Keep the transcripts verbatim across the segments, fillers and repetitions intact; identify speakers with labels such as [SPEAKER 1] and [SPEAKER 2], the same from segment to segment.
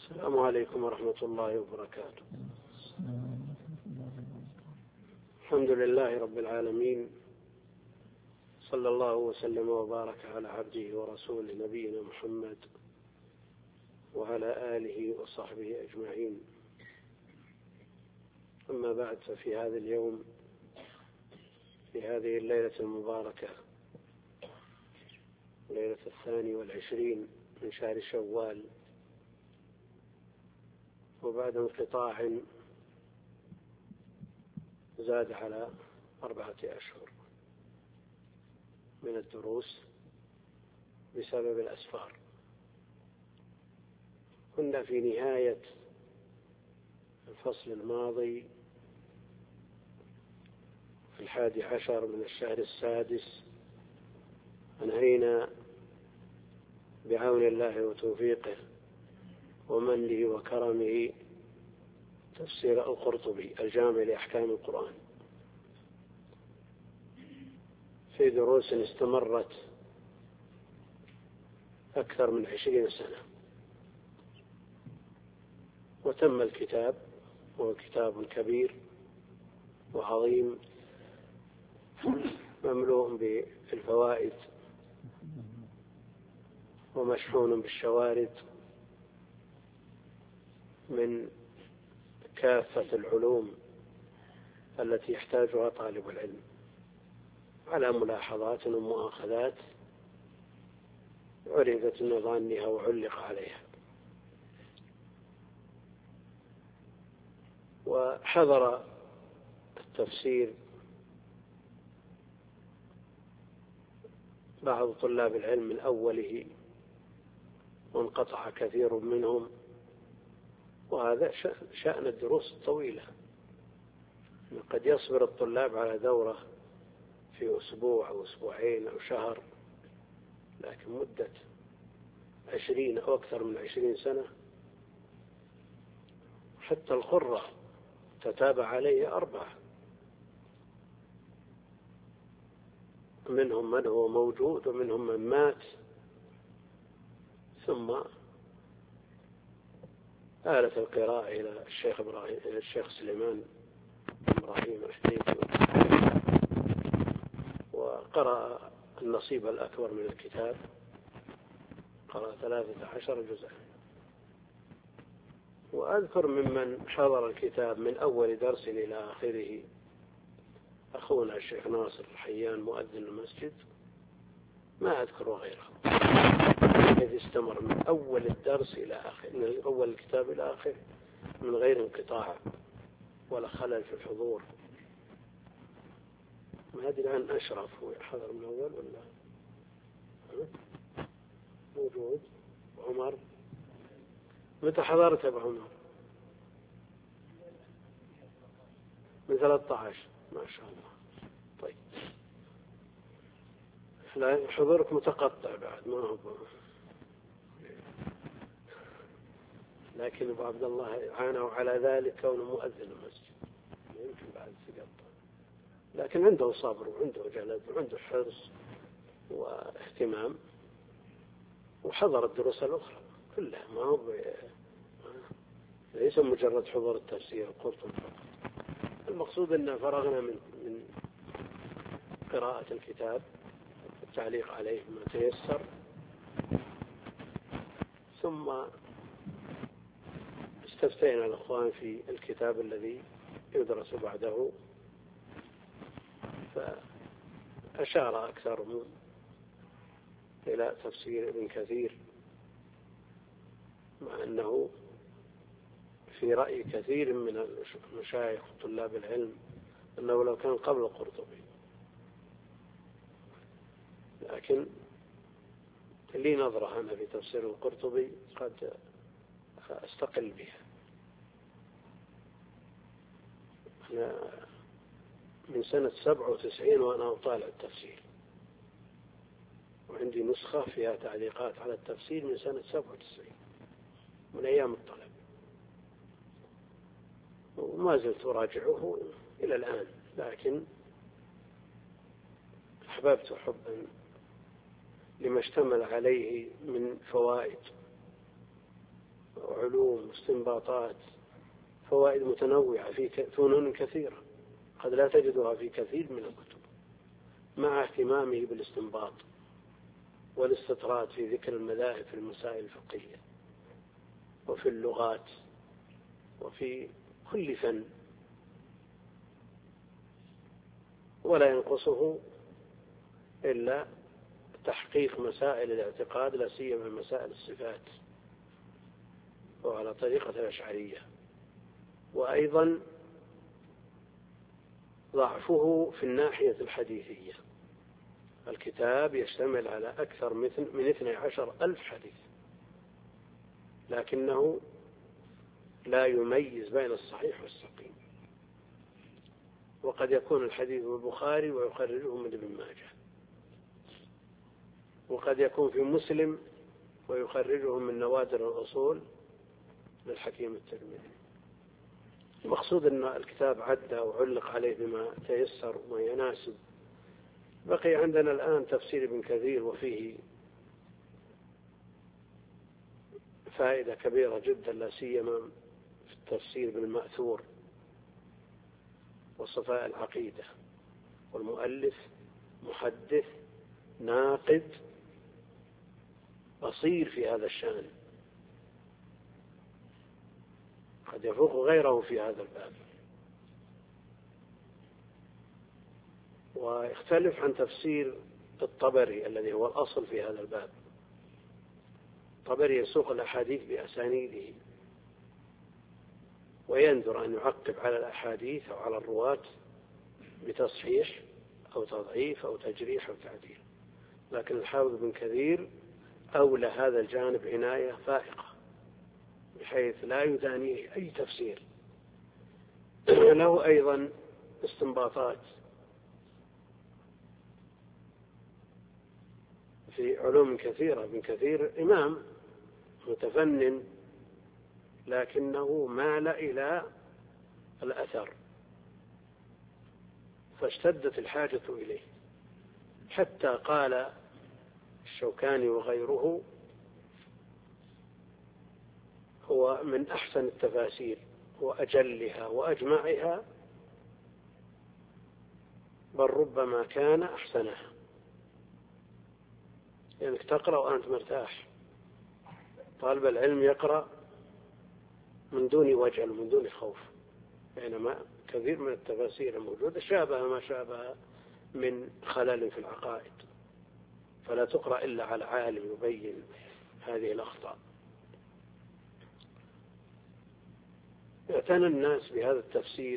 [SPEAKER 1] السلام عليكم ورحمة الله وبركاته. الحمد لله رب العالمين، صلى الله وسلم وبارك على عبده ورسوله نبينا محمد وعلى آله وصحبه أجمعين. أما بعد، ففي هذا اليوم، في هذه الليلة المباركة، ليلة الثاني والعشرين من شهر شوال، وبعد انقطاع زاد على أربعة أشهر من الدروس بسبب الأسفار، كنا في نهاية الفصل الماضي في الحادي عشر من الشهر السادس. أنهينا بعون الله وتوفيقه ومنه وكرمه تفسير القرطبي الجامع لأحكام القرآن في دروس استمرت أكثر من عشرين سنة، وتم الكتاب، وهو كتاب كبير وعظيم مملوء بالفوائد ومشحون بالشوارد من كافة العلوم التي يحتاجها طالب العلم، على ملاحظات ومؤاخذات عرفت نظانها وعلق عليها. وحضر التفسير بعض طلاب العلم من أوله، وانقطع كثير منهم، وهذا شأن الدروس الطويلة. قد يصبر الطلاب على دورة في أسبوع أو أسبوعين أو شهر، لكن مدة عشرين أو أكثر من عشرين سنة، حتى القرة تتابع عليه أربعة، منهم من هو موجود ومنهم من مات، ثم آلت القراءة إلى الشيخ إبراهيم إلى الشيخ سليمان إبراهيم الحديثي، وقرأ النصيب الأكبر من الكتاب، قرأ ثلاثة عشر جزءا. وأذكر ممن حضر الكتاب من أول درس إلى آخره أخونا الشيخ ناصر الحيان مؤذن المسجد، ما أذكر غيره، الذي استمر من أول الدرس إلى آخر، من أول الكتاب إلى آخر من غير انقطاع ولا خلل في الحضور. ما أدري عن أشرف، هو حضر من أول ولا موجود؟ عمر، متى حضرت أبو عمر؟ من ثلاثة عشر، ما شاء الله. طيب، لا حضورك متقطع بعد، ما هو، لكن أبو عبد الله عانوا على ذلك كونه مؤذن المسجد، يمكن بعد سقط، لكن عنده صبر وعنده جلد وعنده حرص واهتمام، وحضر الدروس الأخرى كلها، ما هو ليس مجرد حضور التفسير القرطبي فقط. المقصود أن فرغنا من من قراءة الكتاب والتعليق عليه ما تيسر، ثم استفتينا الأخوان في الكتاب الذي يدرس بعده، فأشار أكثر من إلى تفسير ابن كثير، مع أنه في رأي كثير من المشايخ وطلاب العلم أنه لو كان قبل القرطبي، لكن لي نظرة أنا في تفسير القرطبي قد أستقل بها. أنا من سنة سبعة وتسعين وأنا أطالع التفسير، وعندي نسخة فيها تعليقات على التفسير من سنة سبعة وتسعين، من أيام الطلب، وما زلت أراجعه إلى الآن، لكن أحببت حبا لما اشتمل عليه من فوائد علوم واستنباطات، فوائد متنوعة في فنون كثيرة قد لا تجدها في كثير من الكتب، مع اهتمامه بالاستنباط والاستطراد في ذكر المذاهب في المسائل الفقهية وفي اللغات وفي كل فن، ولا ينقصه إلا تحقيق مسائل الاعتقاد، لا سيما مسائل الصفات وعلى طريقة الأشعرية. وأيضا ضعفه في الناحية الحديثية، الكتاب يشتمل على أكثر من اثني عشر ألف حديث، لكنه لا يميز بين الصحيح والسقيم، وقد يكون الحديث في البخاري ويخرجه من ابن ماجه، وقد يكون في مسلم ويخرجه من نوادر الأصول للحكيم الترمذي. المقصود أن الكتاب عدى وعلق عليه بما تيسر وما يناسب. بقي عندنا الآن تفسير ابن كثير، وفيه فائدة كبيرة جدا، لا سيما في التفسير بالمأثور وصفاء العقيدة. والمؤلف محدث ناقد بصير في هذا الشأن، قد يفوق غيره في هذا الباب، ويختلف عن تفسير الطبري الذي هو الأصل في هذا الباب. الطبري يسوق الأحاديث بأسانيده، وينذر أن يعقب على الأحاديث أو على الرواة بتصحيح أو تضعيف أو تجريح أو تعديل، لكن الحافظ بن كثير أولى هذا الجانب عناية فائقة، بحيث لا يدانيه أي تفسير. له أيضا استنباطات في علوم كثيرة. ابن كثير إمام متفنن، لكنه مال إلى الأثر، فاشتدت الحاجة إليه، حتى قال الشوكاني وغيره هو من أحسن التفاسير وأجلها وأجمعها، بل ربما كان أحسنها، يعني تقرأ وأنت مرتاح. طالب العلم يقرأ من دون وجل ومن دون خوف، بينما كثير من التفاسير الموجودة شابه ما شابه من خلل في العقائد، فلا تقرأ إلا على عالم يبين هذه الأخطاء. اعتنى الناس بهذا التفسير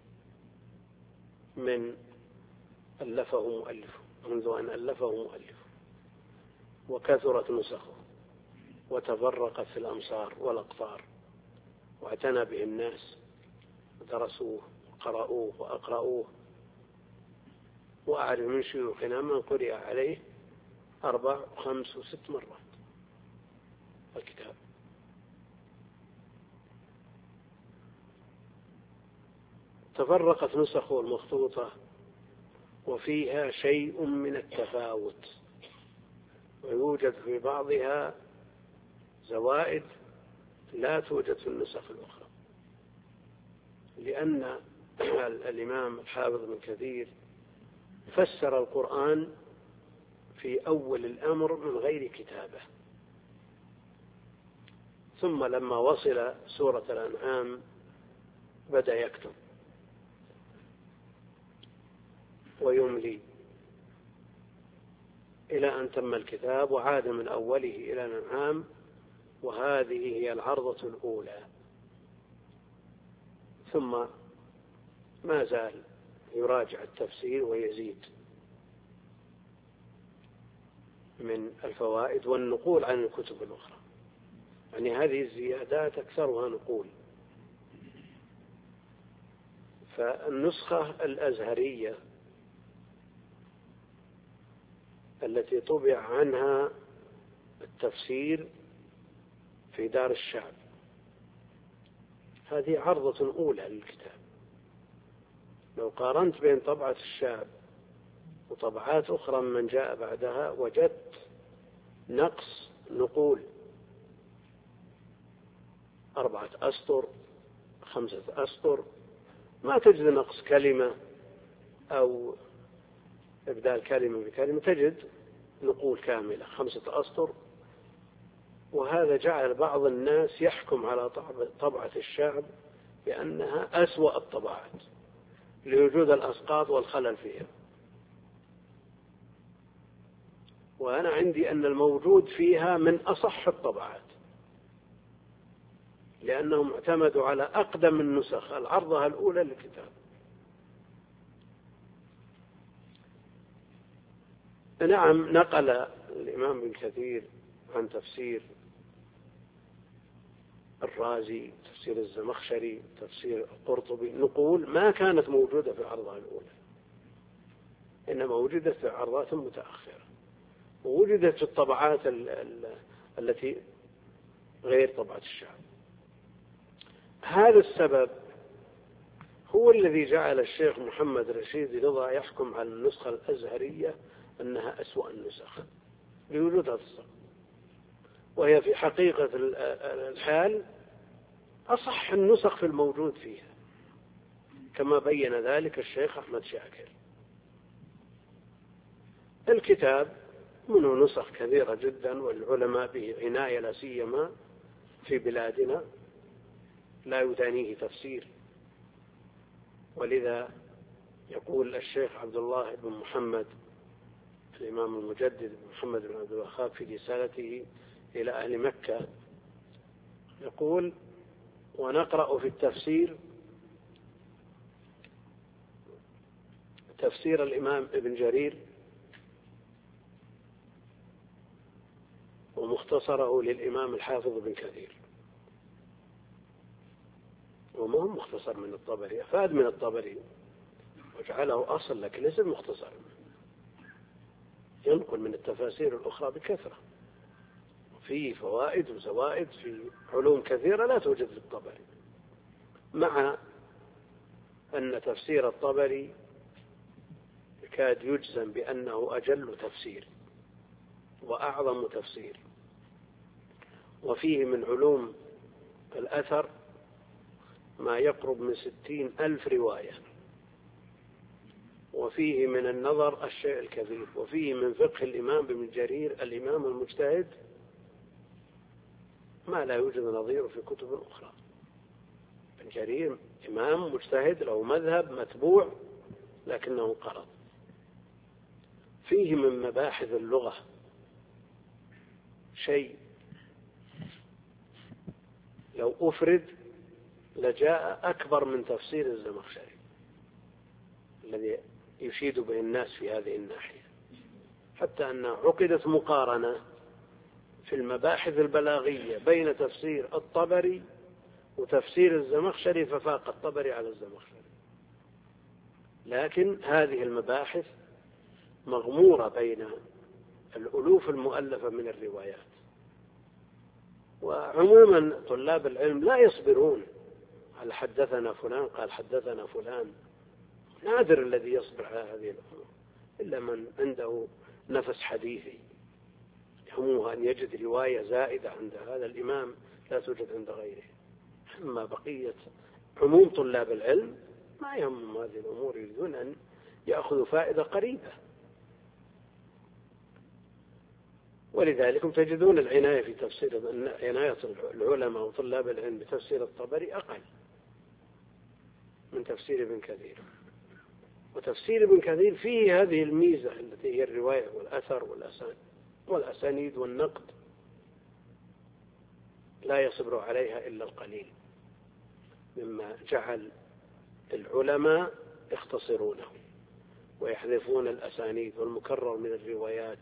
[SPEAKER 1] من ألفه مؤلفه، منذ أن ألفه مؤلفه، وكثرت نسخه وتفرقت في الأمصار والأقطار، واعتنى به الناس ودرسوه وقرأوه وأقرأوه. وأعرف من شيوخنا من قرئ عليه أربع وخمس وست مرات الكتاب. تفرقت نسخه المخطوطة وفيها شيء من التفاوت، ويوجد في بعضها زوائد لا توجد في النسخ الأخرى، لأن الإمام الحافظ بن كثير فسر القرآن في أول الأمر من غير كتابة، ثم لما وصل سورة الأنعام بدأ يكتب ويملي إلى أن تم الكتاب وعاد من أوله إلى الأنعام، وهذه هي العرضة الأولى. ثم ما زال يراجع التفسير ويزيد من الفوائد والنقول عن الكتب الأخرى، يعني هذه الزيادات أكثرها نقول. فالنسخة الأزهرية التي طبع عنها التفسير في دار الشعب هذه عرضة أولى للكتاب. لو قارنت بين طبعة الشعب وطبعات أخرى من جاء بعدها وجدت نقص نقول، أربعة أسطر، خمسة أسطر، ما تجد نقص كلمة أو إبدال كلمة بكلمة، تجد نقول كاملة خمسة أسطر. وهذا جعل بعض الناس يحكم على طبعة الشعب بأنها أسوأ الطبعات لوجود الأسقاط والخلل فيها. وأنا عندي أن الموجود فيها من أصح الطبعات، لأنهم اعتمدوا على أقدم النسخ العرضها الأولى للكتاب. نعم، نقل الإمام ابن كثير عن تفسير الرازي، تفسير الزمخشري، تفسير القرطبي، نقول ما كانت موجودة في عرضها الأولى، إنما وجدت في عرضات متأخرة، ووجدت في الطبعات ال ال التي غير طبعة الشعب. هذا السبب هو الذي جعل الشيخ محمد رشيد رضا يحكم على النسخة الأزهرية أنها أسوأ النسخ لوجودها في الصف، وهي في حقيقة الحال أصح النسخ في الموجود فيها، كما بين ذلك الشيخ أحمد شاكر. الكتاب منه نسخ كثيرة جدا، والعلماء به عناية، لا سيما في بلادنا لا يدانيه تفسير. ولذا يقول الشيخ عبد الله بن محمد الإمام المجدد محمد بن عبد الوهاب في رسالته إلى أهل مكة، يقول: ونقرأ في التفسير تفسير الإمام ابن جرير ومختصره للإمام الحافظ ابن كثير، وما هو مختصر من الطبري، أفاد من الطبري وجعله أصل، لكن ليس مختصر، ينقل من التفاسير الأخرى بكثرة، وفيه فوائد وزوائد في علوم كثيرة لا توجد في الطبري، مع أن تفسير الطبري يكاد يجزم بأنه أجل تفسير وأعظم تفسير، وفيه من علوم الأثر ما يقرب من ستين ألف رواية، وفيه من النظر الشيء الكثير، وفيه من فقه الإمام ابن جرير الإمام المجتهد ما لا يوجد نظيره في كتب أخرى. ابن جرير إمام مجتهد له مذهب متبوع لكنه انقرض. فيه من مباحث اللغة شيء لو أفرد لجاء أكبر من تفسير الزمخشري الذي يشيد به الناس في هذه الناحية، حتى أن عقدت مقارنة في المباحث البلاغية بين تفسير الطبري وتفسير الزمخشري، ففاق الطبري على الزمخشري. لكن هذه المباحث مغمورة بين الألوف المؤلفة من الروايات، وعموما طلاب العلم لا يصبرون على حدثنا فلان قال حدثنا فلان، نادر الذي يصبر على هذه الأمور إلا من عنده نفس حديثي يهمه أن يجد رواية زائدة عند هذا الإمام لا توجد عند غيره. أما بقية عموم طلاب العلم ما يهمهم هذه الأمور، يريدون أن يأخذوا فائدة قريبة. ولذلك تجدون العناية في تفسير عناية العلماء وطلاب العلم بتفسير الطبري أقل من تفسير ابن كثير. وتفسير ابن كثير فيه هذه الميزة التي هي الرواية والأثر والأسانيد والنقد، لا يصبر عليها إلا القليل، مما جعل العلماء يختصرونه ويحذفون الأسانيد والمكرر من الروايات،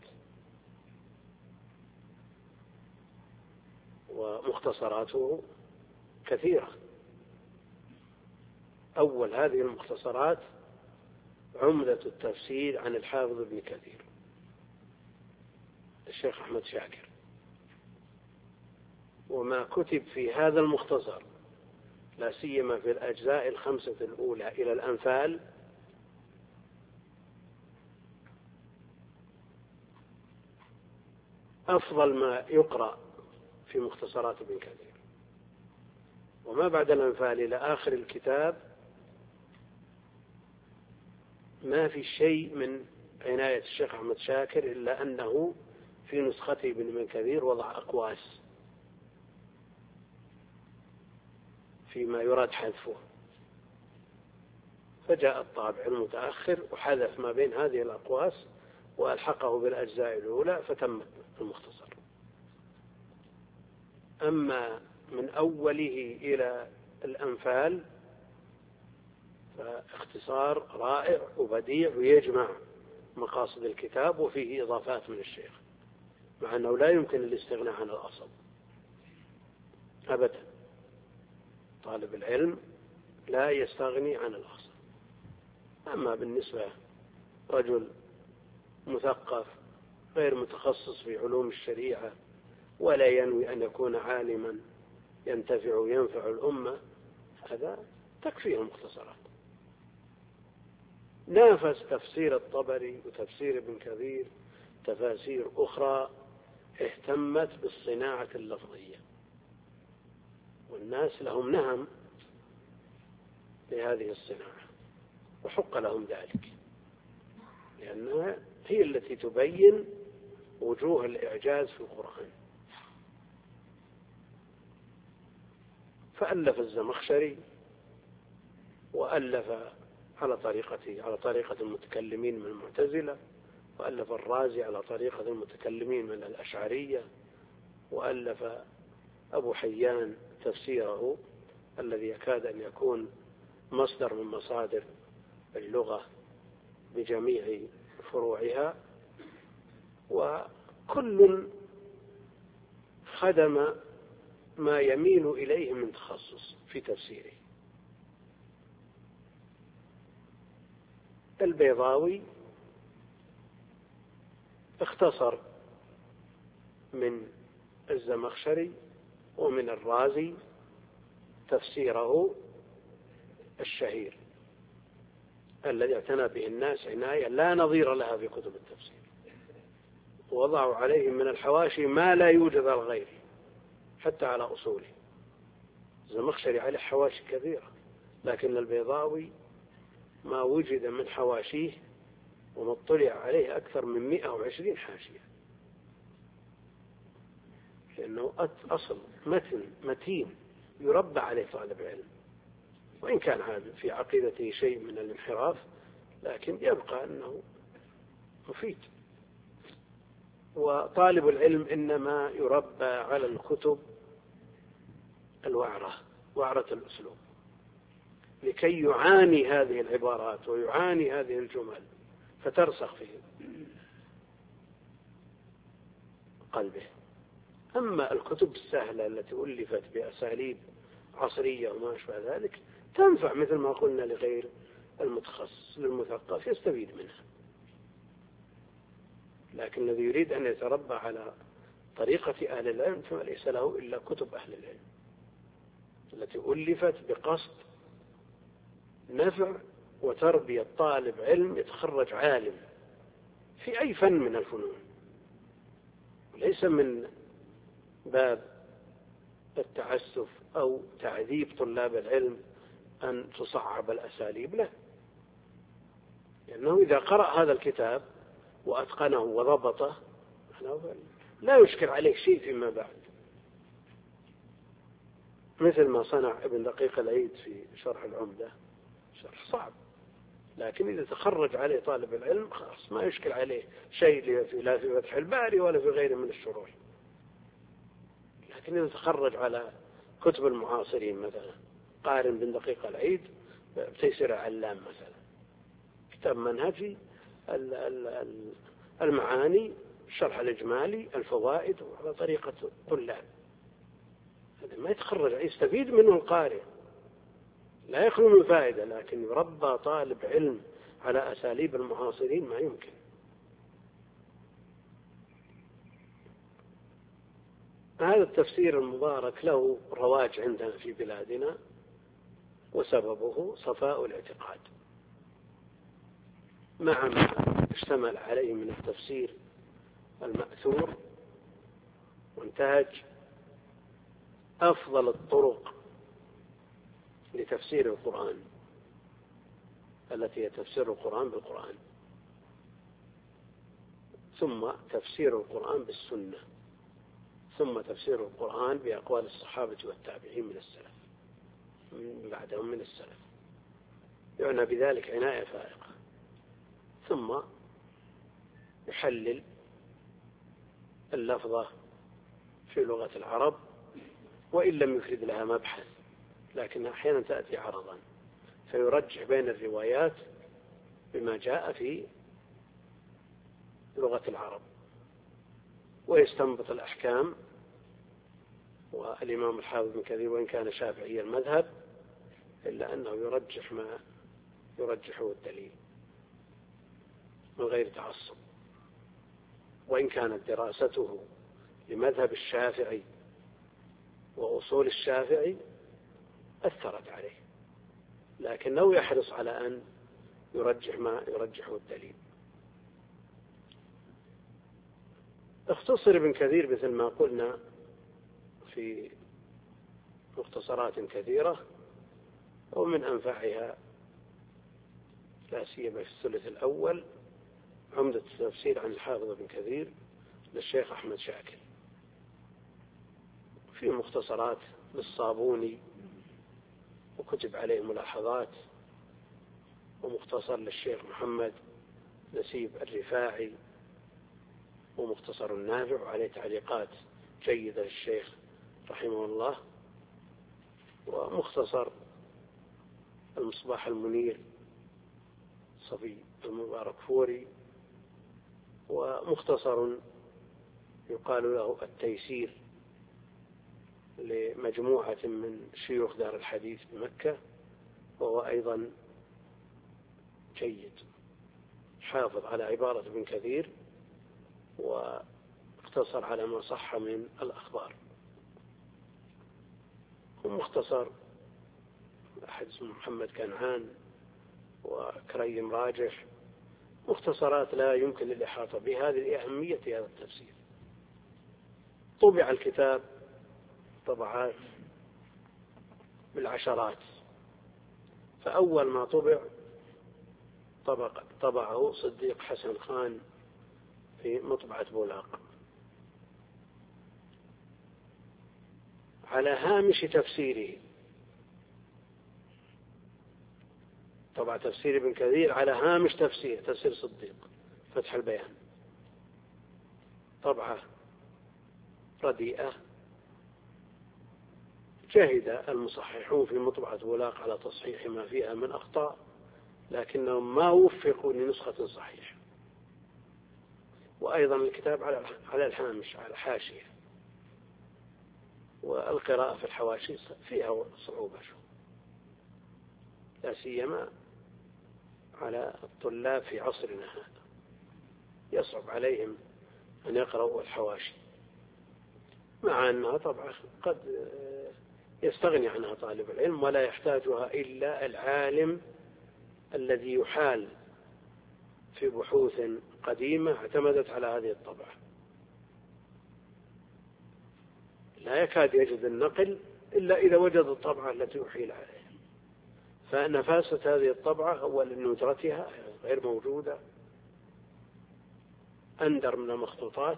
[SPEAKER 1] ومختصراته كثيرة. أول هذه المختصرات عمدة التفسير عن الحافظ ابن كثير الشيخ أحمد شاكر، وما كتب في هذا المختصر لا سيما في الأجزاء الخمسة الأولى إلى الأنفال أفضل ما يقرأ في مختصرات ابن كثير. وما بعد الأنفال إلى آخر الكتاب ما في شيء من عناية الشيخ أحمد شاكر إلا أنه في نسخته ابن من كثير وضع أقواس فيما يراد حذفه، فجاء الطابع المتأخر وحذف ما بين هذه الأقواس وألحقه بالأجزاء الأولى فتم المختصر. أما من أوله إلى الأنفال فاختصار رائع وبديع ويجمع مقاصد الكتاب وفيه إضافات من الشيخ، مع أنه لا يمكن الاستغناء عن الأصل أبدا. طالب العلم لا يستغني عن الأصل. أما بالنسبة رجل مثقف غير متخصص في علوم الشريعة ولا ينوي أن يكون عالما ينتفع وينفع الأمة، هذا تكفيه المختصرات. نافس تفسير الطبري وتفسير ابن كثير تفاسير أخرى اهتمت بالصناعة اللفظية، والناس لهم نهم لهذه الصناعة وحق لهم ذلك، لأنها هي التي تبين وجوه الإعجاز في القرآن. فألف الزمخشري وألف على طريقته على طريقة المتكلمين من المعتزلة، وألف الرازي على طريقة المتكلمين من الأشعرية، وألف أبو حيان تفسيره الذي يكاد أن يكون مصدر من مصادر اللغة بجميع فروعها، وكل خدم ما يميل إليه من تخصص في تفسيره. البيضاوي اختصر من الزمخشري ومن الرازي تفسيره الشهير الذي اعتنى به الناس عناية لا نظير لها في كتب التفسير، ووضعوا عليه من الحواشي ما لا يوجد الغير حتى على أصوله. الزمخشري عليه حواشي كثيرة، لكن البيضاوي ما وجد من حواشيه ومطلع عليه أكثر من مئة وعشرين حاشية، لأنه أصل متن متين يربى عليه طالب علم، وإن كان هذا في عقيدته شيء من الانحراف لكن يبقى أنه مفيد. وطالب العلم إنما يربى على الكتب الوعرة، وعرة الأسلوب، لكي يعاني هذه العبارات ويعاني هذه الجمل فترسخ في قلبه. أما الكتب السهلة التي ألفت بأساليب عصرية وما أشبه ذلك تنفع مثل ما قلنا لغير المتخصص، للمثقف يستفيد منها، لكن الذي يريد أن يتربى على طريقة أهل العلم فليس له إلا كتب أهل العلم التي ألفت بقصد نفع وتربية طالب علم يتخرج عالم في أي فن من الفنون، ليس من باب التعسف أو تعذيب طلاب العلم أن تصعب الأساليب له، لأنه إذا قرأ هذا الكتاب وأتقنه وضبطه لا يشكل عليه شيء فيما بعد، مثل ما صنع ابن دقيق العيد في شرح العمدة. شرح صعب، لكن إذا تخرج عليه طالب العلم خلاص ما يشكل عليه شيء لا في فتح الباري ولا في غيره من الشروح. لكن إذا تخرج على كتب المعاصرين مثلا قارن بن دقيق العيد بتيسير علام مثلا، كتاب منهجي، المعاني، الشرح الإجمالي، الفوائد، وعلى طريقة الطلاب، هذا ما يتخرج يستفيد منه القارئ لا يخلو من فائدة، لكن يربى طالب علم على أساليب المعاصرين ما يمكن. هذا التفسير المبارك له رواج عندنا في بلادنا، وسببه صفاء الاعتقاد مع ما اشتمل عليه من التفسير المأثور، وانتهج أفضل الطرق لتفسير القرآن، التي هي تفسير القرآن بالقرآن، ثم تفسير القرآن بالسنة، ثم تفسير القرآن بأقوال الصحابة والتابعين من السلف من بعدهم من السلف، يعنى بذلك عناية فائقة. ثم يحلل اللفظة في لغة العرب وإن لم يفرد لها مبحث، لكنها أحيانا تأتي عرضا، فيرجح بين الروايات بما جاء في لغة العرب ويستنبط الأحكام. والإمام الحافظ ابن كثير وإن كان شافعي المذهب إلا أنه يرجح ما يرجحه الدليل من غير تعصب، وإن كانت دراسته لمذهب الشافعي وأصول الشافعي أثرت عليه، لكنه يحرص على أن يرجح ما يرجحه الدليل. اختصر ابن كثير مثل ما قلنا في مختصرات كثيرة، ومن أنفعها لا سيما في الثلث الأول عمدة التفسير عن الحافظ ابن كثير للشيخ أحمد شاكر، في مختصرات للصابوني وكتب عليه ملاحظات، ومختصر للشيخ محمد نسيب الرفاعي، ومختصر النافع وعليه تعليقات جيدة للشيخ رحمه الله، ومختصر المصباح المنير صفي المبارك فوري، ومختصر يقال له التيسير لمجموعة من شيوخ دار الحديث بمكة، وهو أيضا جيد، حافظ على عبارة ابن كثير واقتصر على ما صح من الأخبار. ومختصر أحد اسمه محمد كنعان وكريم راجح، مختصرات لا يمكن الإحاطة بها لأهمية هذا التفسير. طبع الكتاب طبعات بالعشرات، فأول ما طبع طبع طبعه صديق حسن خان في مطبعة بولاق على هامش تفسيره. طبع تفسير ابن كثير على هامش تفسير تفسير صديق فتح البيان، طبعة رديئة، جهد المصححون في مطبعة بولاق على تصحيح ما فيها من أخطاء، لكنهم ما وفقوا لنسخة صحيحة. وأيضا الكتاب على الهامش على حاشية، والقراءة في الحواشي فيها صعوبة، لا سيما على الطلاب في عصرنا هذا، يصعب عليهم أن يقرأوا الحواشي، مع أنها طبعا قد يستغني عنها طالب العلم ولا يحتاجها إلا العالم الذي يحال في بحوث قديمة اعتمدت على هذه الطبعة، لا يكاد يجد النقل إلا إذا وجد الطبعة التي يحيل عليها. فنفاسة هذه الطبعة أولا ندرتها غير موجودة، أندر من المخطوطات،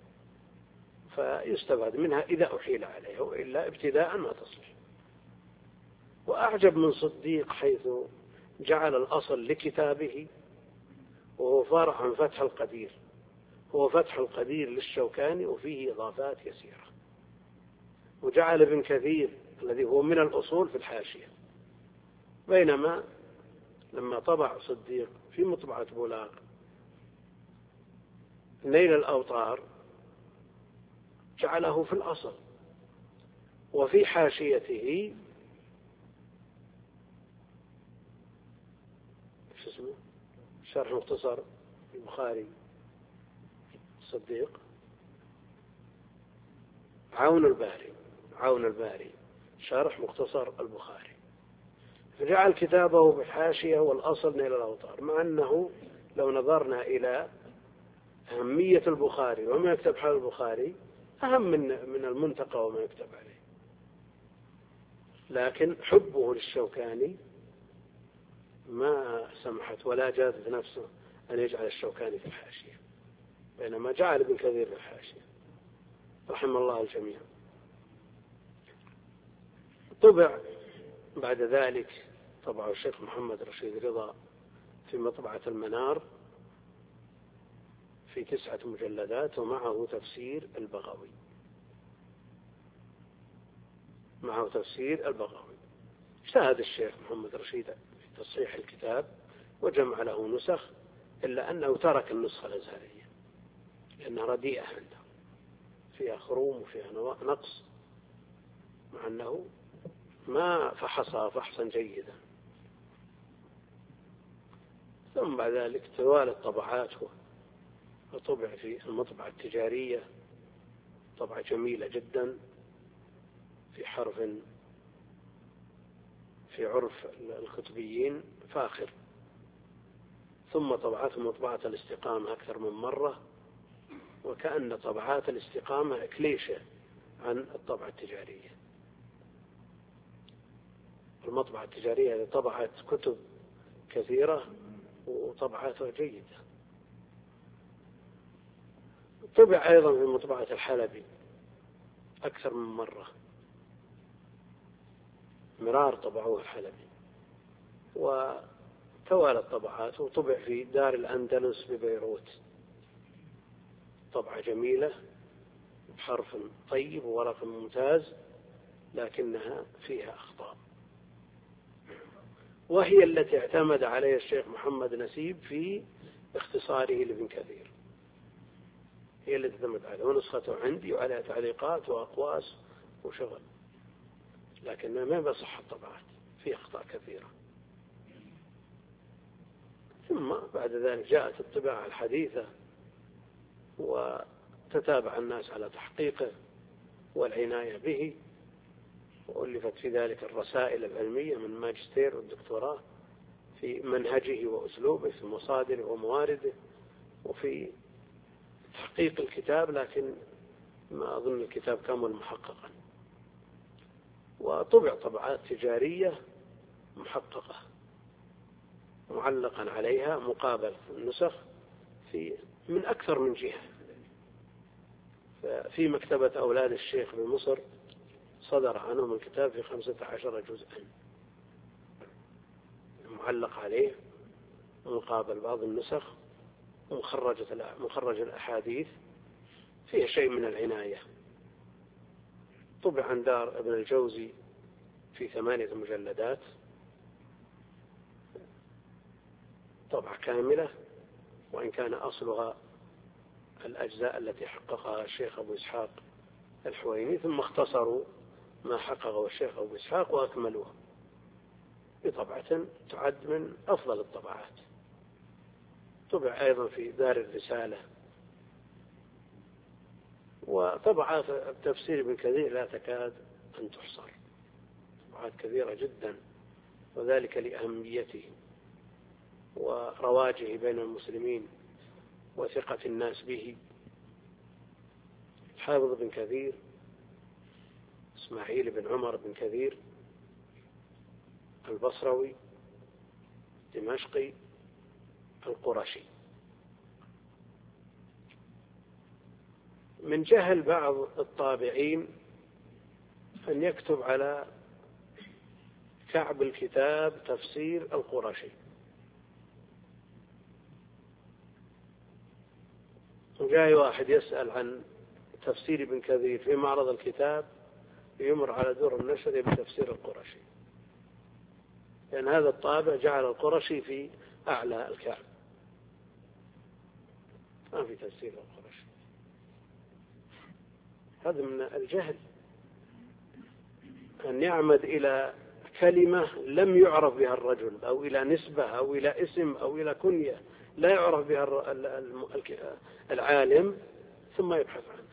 [SPEAKER 1] فيستفاد منها إذا أحيل عليها، وإلا ابتداء ما تصلح. وأعجب من صديق حيث جعل الأصل لكتابه وهو فرع عن فتح القدير، هو فتح القدير للشوكاني وفيه إضافات يسيرة، وجعل ابن كثير الذي هو من الأصول في الحاشية، بينما لما طبع صديق في مطبعة بولاق نيل الأوطار جعله في الأصل، وفي حاشيته شرح مختصر البخاري صديق عون الباري عون الباري شرح مختصر البخاري، فجعل كتابه بالحاشية والأصل نيل الأوطار، مع أنه لو نظرنا إلى أهمية البخاري وما يكتب حال البخاري أهم من من المنتقى وما يكتب عليه. لكن حبه للشوكاني ما سمحت ولا جازت نفسه أن يجعل الشوكاني في الحاشية، بينما جعل ابن كثير في الحاشية رحم الله الجميع. طبع بعد ذلك طبعه الشيخ محمد رشيد رضا في مطبعة المنار في تسعة مجلدات، ومعه تفسير البغوي معه تفسير البغوي. اجتهد الشيخ محمد رشيد في تصحيح الكتاب وجمع له نسخ، إلا أنه ترك النسخة الأزهرية لأنها رديئة عنده، فيها خروم وفيها نقص، مع أنه ما فحصها فحصا جيدا. ثم بعد ذلك توالت طبعاته وطبع في المطبعة التجارية، طبعة جميلة جدا في حرف في عرف الكتبيين فاخر. ثم طبعته مطبعة الاستقامة أكثر من مرة، وكأن طبعات الاستقامة كليشة عن الطبعة التجارية. المطبعة التجارية طبعت كتب كثيرة وطبعاتها جيدة. طبع أيضا في مطبعة الحلبي أكثر من مرة، مرار طبعوه الحلبي، وتوالت طبعاته. وطبع في دار الأندلس ببيروت، طبعة جميلة بحرف طيب وورق ممتاز، لكنها فيها أخطاء، وهي التي اعتمد عليها الشيخ محمد نسيب في اختصاره لابن كثير، هي التي اعتمد عليها، ونسخته عندي وعليها تعليقات وأقواس وشغل، لكنها ما بصح الطبعات، في أخطاء كثيرة. ثم بعد ذلك جاءت الطباعة الحديثة، وتتابع الناس على تحقيقه والعناية به، وألفت في ذلك الرسائل العلمية من ماجستير والدكتوراه في منهجه وأسلوبه في مصادره وموارده وفي تحقيق الكتاب، لكن ما أظن الكتاب كامل محققا. وطبع طبعات تجارية محققة معلقا عليها مقابل النسخ في من أكثر من جهة. في مكتبة أولاد الشيخ بمصر صدر عنهم الكتاب في خمسة عشر جزءا معلق عليه مقابل بعض النسخ، مخرج الأحاديث فيها شيء من العناية. طبع عن دار ابن الجوزي في ثمانية مجلدات، طبعة كاملة، وإن كان أصلها الأجزاء التي حققها الشيخ أبو إسحاق الحويني، ثم اختصروا ما حققه الشيخ أبو إسحاق وأكملوها بطبعة تعد من أفضل الطبعات. طبع أيضا في دار الرسالة. وطبعات التفسير ابن كثير لا تكاد أن تحصر، طبعات كثيرة جدا، وذلك لأهميته ورواجه بين المسلمين وثقة الناس به. حافظ بن كثير إسماعيل بن عمر بن كثير البصروي دمشقي القرشي. من جهل بعض الطابعين أن يكتب على كعب الكتاب تفسير القرشي، وجاء واحد يسأل عن تفسير ابن كثير في معرض الكتاب، يمر على دور النشر بتفسير القرشي، لأن هذا الطابع جعل القرشي في أعلى الكعب، ما في تفسير القرشي. هذا من الجهل أن يعمد إلى كلمة لم يعرف بها الرجل، أو إلى نسبة أو إلى اسم أو إلى كنية لا يعرف بها العالم، ثم يبحث عنه.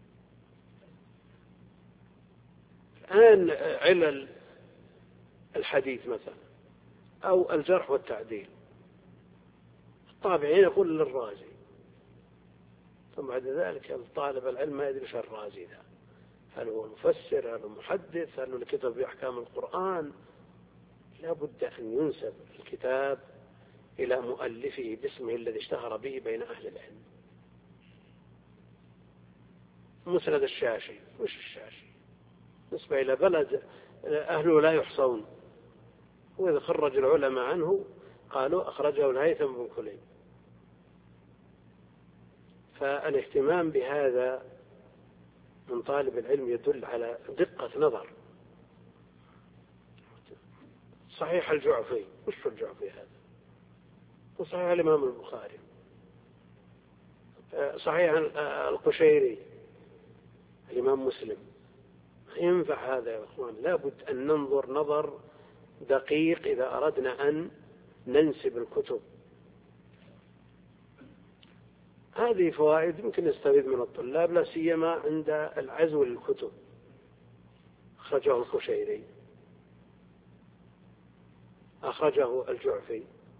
[SPEAKER 1] الآن علل الحديث مثلا أو الجرح والتعديل، الطابعين يقول للرازي، ثم بعد ذلك طالب العلم ما يدري ايش الرازي ذا، هل هو مفسر، هل هو محدث، هل هو الكتاب بأحكام القرآن؟ لا بد أن ينسب الكتاب إلى مؤلفه باسمه الذي اشتهر به بين أهل العلم. مسند الشاشي، وش الشاشي؟ نسبة إلى بلد أهله لا يحصون، وإذا خرج العلماء عنه قالوا أخرجه الهيثم بن كليب. فالاهتمام بهذا من طالب العلم يدل على دقة نظر. صحيح الجعفي، وش الجعفي هذا؟ وصحيح الإمام البخاري، صحيح القشيري، الإمام مسلم. ينفع هذا يا أخوان؟ لا بد أن ننظر نظر دقيق إذا أردنا أن ننسب الكتب. هذه فوائد يمكن نستفيد من الطلاب، لا سيما عند العزو للكتب. أخرجه القشيري، أخرجه الجعفي،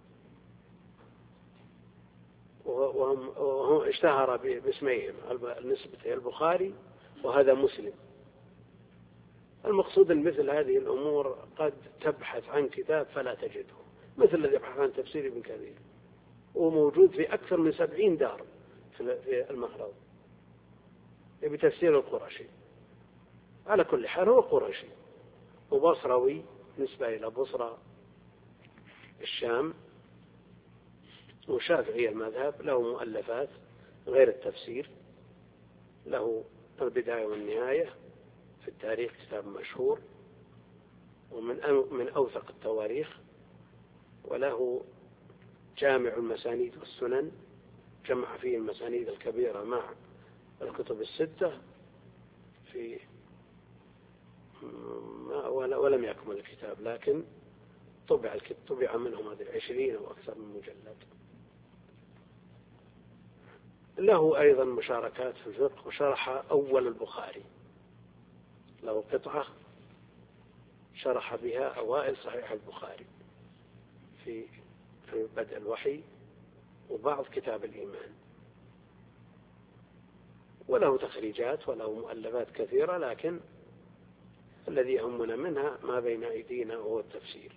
[SPEAKER 1] وهم, وهم اشتهر باسميهم النسبة البخاري وهذا مسلم. المقصود أن مثل هذه الأمور قد تبحث عن كتاب فلا تجده، مثل الذي يبحث عن تفسير ابن كثير، وموجود في أكثر من سبعين دار في المهرب بتفسير القرشي. على كل حال هو قرشي وبصروي، نسبة إلى بصرة الشام، وشافعي المذهب. له مؤلفات غير التفسير، له البداية والنهاية في التاريخ، كتاب مشهور ومن من أوثق التواريخ، وله جامع المسانيد والسنن، جمع فيه المسانيد الكبيرة مع الكتب الستة في ولم يكمل الكتاب، لكن طبع طبع منهم هذه عشرين أو أكثر من مجلد. له أيضا مشاركات في الفقه، وشرح أول البخاري، له قطعة شرح بها أوائل صحيح البخاري في في بدء الوحي وبعض كتاب الإيمان. وله تخريجات وله مؤلفات كثيرة، لكن الذي يهمنا منها ما بين أيدينا وهو التفسير.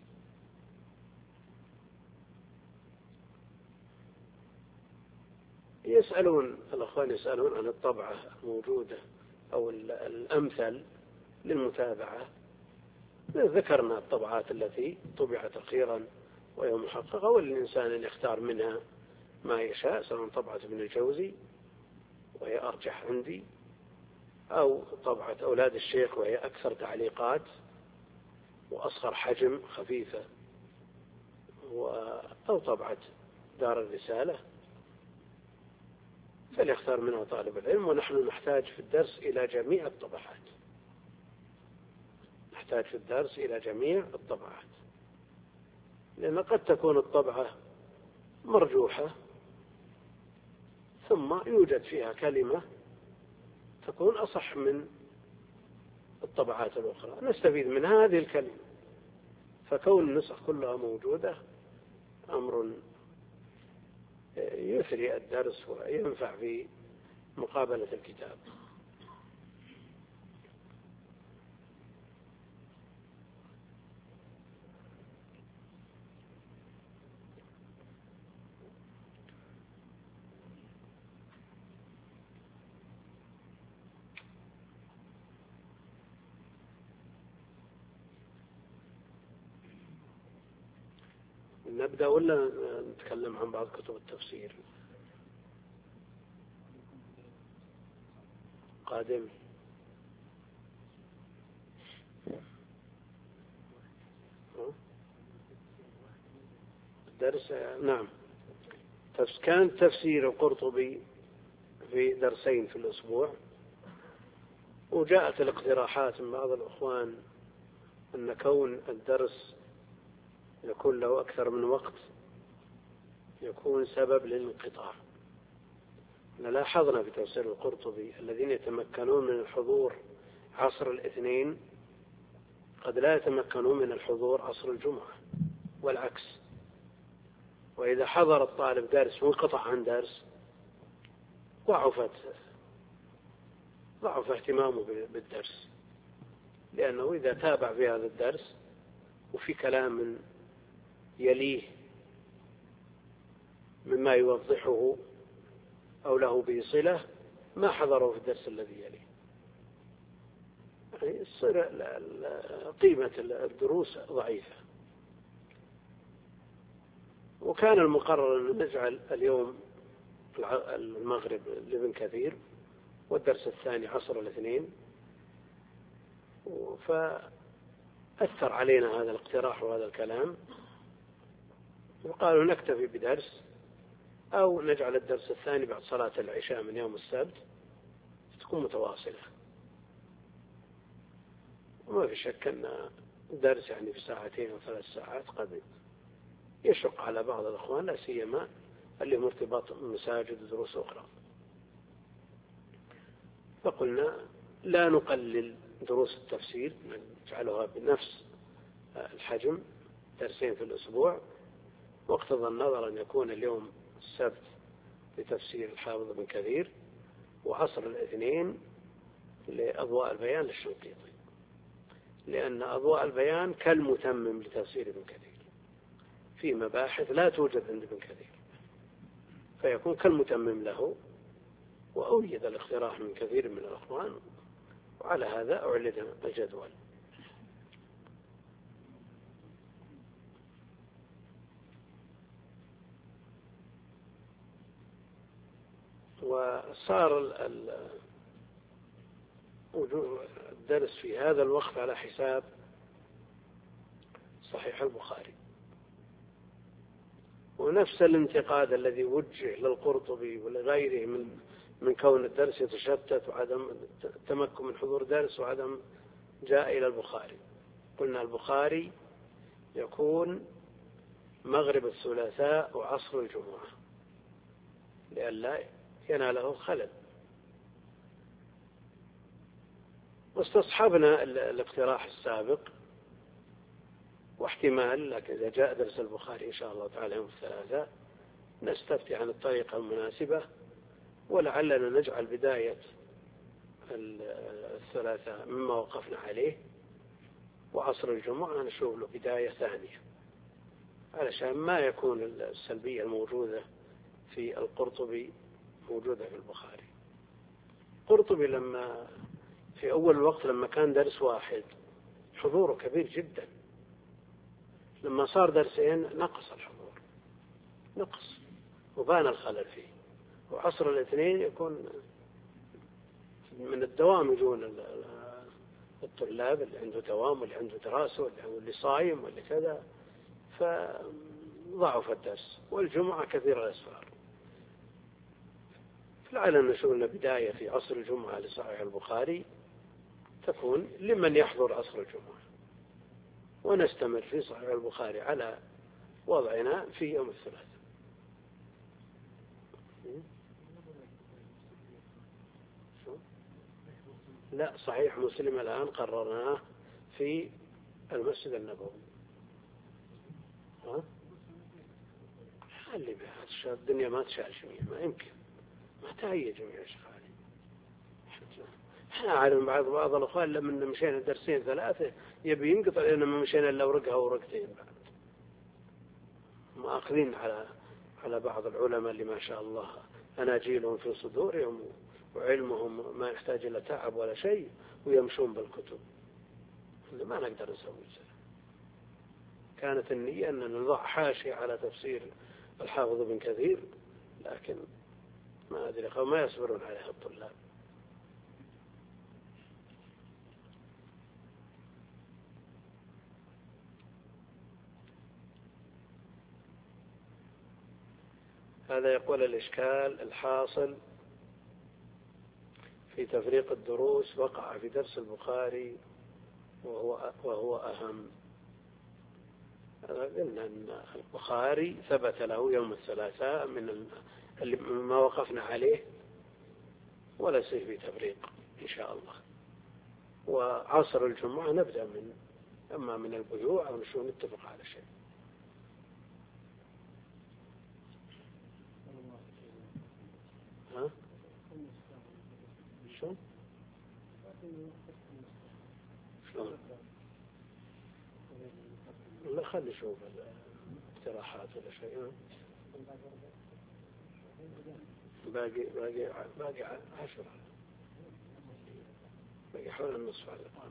[SPEAKER 1] يسألون الأخوان يسألون عن الطبعة الموجودة أو الأمثل للمتابعة. ذكرنا الطبعات التي طبعت أخيرا وهي محققة، وللإنسان أن يختار منها ما يشاء، سواء طبعة ابن الجوزي وهي أرجح عندي، أو طبعة أولاد الشيخ وهي أكثر تعليقات وأصغر حجم خفيفة، أو طبعة دار الرسالة، فليختار منها طالب العلم. ونحن نحتاج في الدرس إلى جميع الطبعات، نحتاج في الدرس إلى جميع الطبعات، لأن قد تكون الطبعة مرجوحة ثم يوجد فيها كلمة تكون أصح من الطبعات الأخرى، نستفيد من هذه الكلمة. فكون النسخ كلها موجودة أمر يثري الدرس وينفع في مقابلة الكتاب. نبدأ ولا نتكلم عن بعض كتب التفسير؟ قادم الدرس. نعم، كان تفسير القرطبي في درسين في الأسبوع، وجاءت الاقتراحات من بعض الأخوان أن كون الدرس يكون له أكثر من وقت يكون سبب للانقطاع. لاحظنا في تفسير القرطبي الذين يتمكنون من الحضور عصر الاثنين قد لا يتمكنون من الحضور عصر الجمعة، والعكس. وإذا حضر الطالب درس وانقطع عن درس ضعفت ضعف اهتمامه بالدرس، لأنه إذا تابع في هذا الدرس وفي كلام يليه مما يوضحه أو له به صلة ما حضره في الدرس الذي يليه. يعني قيمة الدروس ضعيفة. وكان المقرر أن نجعل اليوم المغرب لابن كثير والدرس الثاني عصر الاثنين، فأثر علينا هذا الاقتراح وهذا الكلام، وقالوا نكتفي بدرس أو نجعل الدرس الثاني بعد صلاة العشاء من يوم السبت تكون متواصلة. وما في شك أن الدرس يعني في ساعتين أو ثلاث ساعات قد يشق على بعض الأخوان، لا سيما اللي هم ارتباط مساجد ودروس أخرى. فقلنا لا نقلل دروس التفسير، نجعلها بنفس الحجم درسين في الأسبوع، واقتضى النظر أن يكون اليوم السبت لتفسير الحافظ بن كثير وعصر الاثنين لأضواء البيان للشنقيطي، لأن أضواء البيان كالمتمم لتفسير ابن كثير في مباحث لا توجد عند ابن كثير، فيكون كالمتمم له. وأوجد الاقتراح من كثير من الأخوان، وعلى هذا أعلن الجدول. وصار الدرس في هذا الوقت على حساب صحيح البخاري، ونفس الانتقاد الذي وجه للقرطبي ولغيره من من كون الدرس يتشتت وعدم التمكن من حضور درس وعدم جاء إلى البخاري. قلنا البخاري يكون مغرب الثلاثاء وعصر الجمعة لئلا يناله خلل. واستصحبنا الاقتراح السابق واحتمال، لكن إذا جاء درس البخاري إن شاء الله تعالى يوم الثلاثاء نستفتي عن الطريقة المناسبة، ولعلنا نجعل بداية الثلاثاء مما وقفنا عليه، وعصر الجمعة نشوف له بداية ثانية، علشان ما يكون السلبية الموجودة في القرطبي موجودة في البخاري. القرطبي لما في أول الوقت لما كان درس واحد حضوره كبير جدا، لما صار درسين نقص الحضور، نقص وبان الخلل فيه. وعصر الاثنين يكون من الدوام، يجون الطلاب اللي عنده دوام واللي عنده دراسة واللي صايم واللي كذا، فضعف الدرس. والجمعة كثير الأسفار، فلعلنا نشوف لنا بداية في عصر الجمعة لصحيح البخاري تكون لمن يحضر عصر الجمعة، ونستمر في صحيح البخاري على وضعنا في يوم الثلاثاء. لا، صحيح مسلم الآن قررناه في المسجد النبوي. ها؟ اللي بها الدنيا ما تشال جميع، ما يمكن ما تهيئ جميع الشغالين. احنا عالم بعض بعض الأخوان لما مشينا درسين ثلاثة يبي ينقطع لأننا ما مشينا إلا ورقة ورقتين بعد. ما أخذين على على بعض العلماء اللي ما شاء الله أناجيلهم في صدورهم وعلمهم ما يحتاج إلى تعب ولا شيء، ويمشون بالكتب. ما نقدر نسوي ذلك. كانت النية أن نضع حاشية على تفسير الحافظ بن كثير، لكن ما أدري ما يصبرون عليها الطلاب. هذا يقول الإشكال الحاصل في تفريق الدروس وقع في درس البخاري وهو, وهو أهم. قلنا أن البخاري ثبت له يوم الثلاثاء من ما وقفنا عليه، ولا شيء في تفريق إن شاء الله. وعصر الجمعة نبدأ من أما من البيوع أو نشوف نتفق على شيء. ها؟ شو؟ شلون؟ لا خلي شوف الاقتراحات ولا شيء. باقي باقي باقي عشرة، باقي حول النصف على الأقل.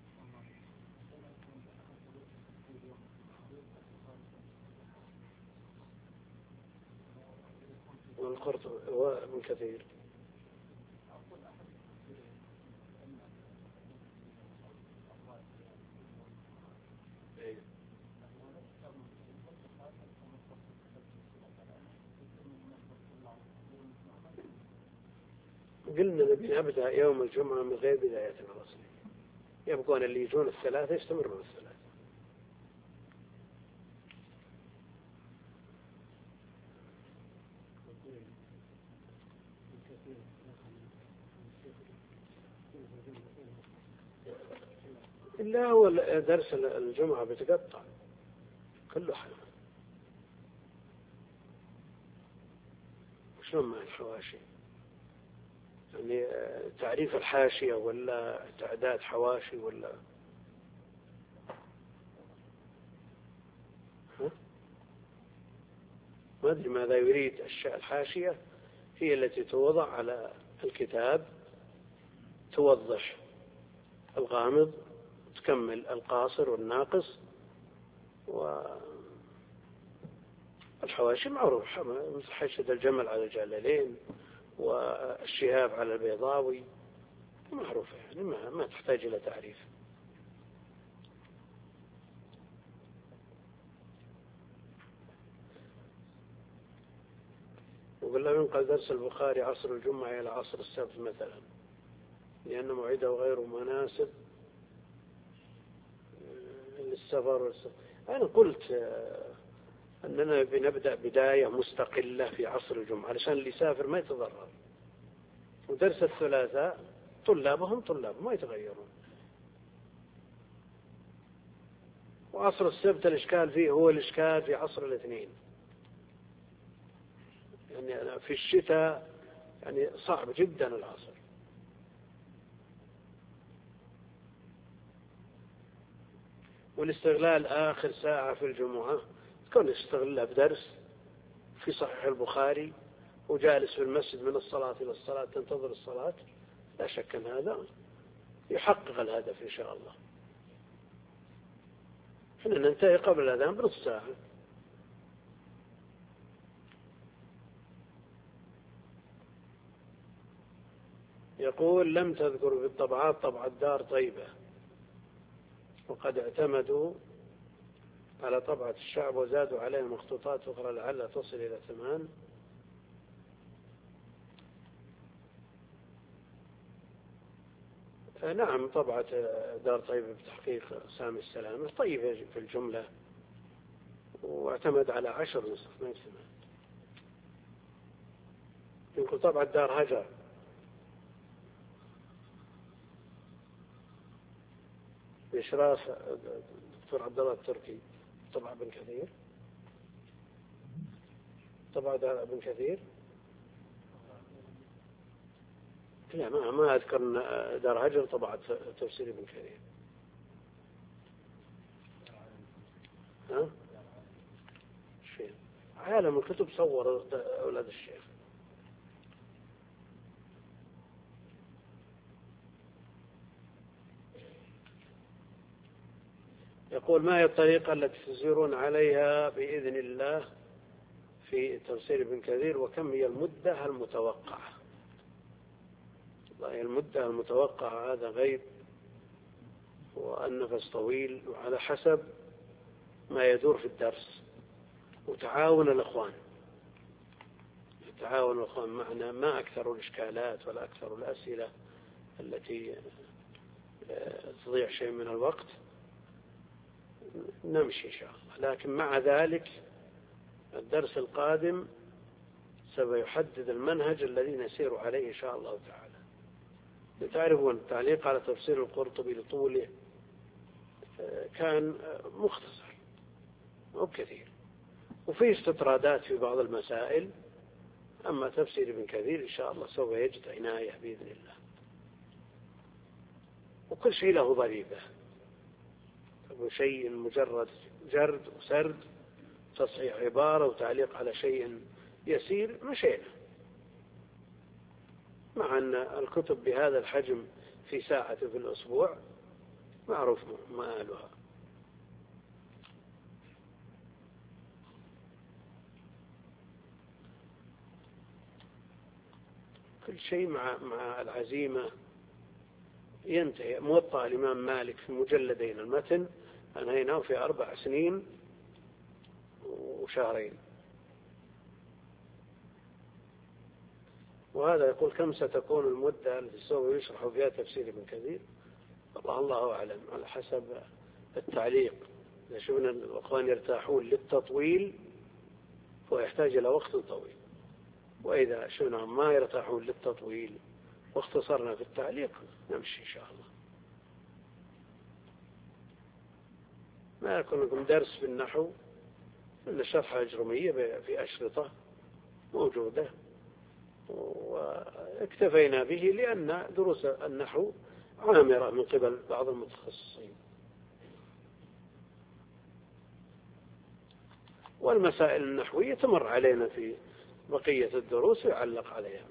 [SPEAKER 1] والقرطبي وابن كثير. قلنا نبي نبدأ يوم الجمعة من غير بداية الفصل، يبقون اللي يجون الثلاثة يستمرون الثلاثة. إلا هو درس الجمعة بتقطع كله حلو. شلون مع الحواشي؟ يعني تعريف الحاشية ولا تعداد حواشي ولا ها؟ ما أدري ماذا يريد. الحاشية هي التي توضع على الكتاب توضح الغامض، تكمل القاصر والناقص. والحواشي معروف مثل حاشية الجمل على الجلالين والشهاب على البيضاوي، معروفة يعني ما, ما تحتاج إلى تعريف. وقال له ينقل درس البخاري عصر الجمعة إلى عصر السبت مثلا لأن موعده غير مناسب للسفر والسفر. أنا قلت أننا بنبدأ بداية مستقلة في عصر الجمعة علشان اللي يسافر ما يتضرر، ودرس الثلاثاء طلابهم طلاب ما يتغيرون، وعصر السبت الإشكال فيه هو الإشكال في عصر الاثنين. يعني في الشتاء يعني صعب جدا العصر. والاستغلال آخر ساعة في الجمعة تكون استغلها بدرس في صحيح البخاري وجالس في المسجد من الصلاة إلى الصلاة تنتظر الصلاة، لا شك أن هذا يحقق الهدف إن شاء الله. احنا ننتهي قبل الأذان بنص ساعة. يقول لم تذكر في الطبعات طبعة دار طيبة، وقد اعتمدوا على طبعة الشعب وزادوا عليها مخطوطات أخرى لعلها تصل إلى ثمان. نعم طبعة دار طيبة بتحقيق سامي السلامة طيبة في الجملة، واعتمد على عشر نسخ ما يسمى. يقول طبعة دار هجر بإشراف دكتور عبد الله التركي، طبعة ابن كثير، طبعة دار ابن كثير. لا ما ما أذكر دار هجر طبعة تفسير ابن كثير. ها؟ شيء عالم الكتب صور أولاد الشيخ. يقول ما هي الطريقة التي تسيرون عليها بإذن الله في تفسير ابن كثير، وكم هي المدة المتوقعة؟ والله المدة المتوقعة هذا غيب، والنفس طويل، وعلى حسب ما يدور في الدرس وتعاون الأخوان. تعاون الأخوان معنا، ما أكثر الإشكالات ولا أكثر الأسئلة التي تضيع شيء من الوقت، نمشي إن شاء الله. لكن مع ذلك الدرس القادم سيحدد المنهج الذي نسير عليه إن شاء الله تعالى. تعرفون التعليق على تفسير القرطبي لطوله كان مختصر مو كثير، وفيه استطرادات في بعض المسائل. أما تفسير ابن كثير إن شاء الله سوف يجد عناية بإذن الله. كل شيء له ضريبة. شيء مجرد جرد وسرد، تصحيح عبارة وتعليق على شيء يسير، مشينا. مع أن الكتب بهذا الحجم في ساعة في الأسبوع معروف مآلها. كل شيء مع مع العزيمة ينتهي. موطأ الإمام مالك في مجلدين، المتن أنهيناه في أربع سنين وشهرين. وهذا يقول كم ستكون المدة التي سوف يشرح فيها تفسير ابن كثير؟ والله الله أعلم، على حسب التعليق. إذا شفنا الأخوان يرتاحون للتطويل فهو يحتاج إلى وقت طويل، وإذا شفنا ما يرتاحون للتطويل واختصرنا في التعليق نمشي إن شاء الله. ما يكون لكم درس في النحو، إن شرح الأجرمية في أشرطة موجودة واكتفينا به، لأن دروس النحو عامرة من قبل بعض المتخصصين، والمسائل النحوية تمر علينا في بقية الدروس ويعلق عليها.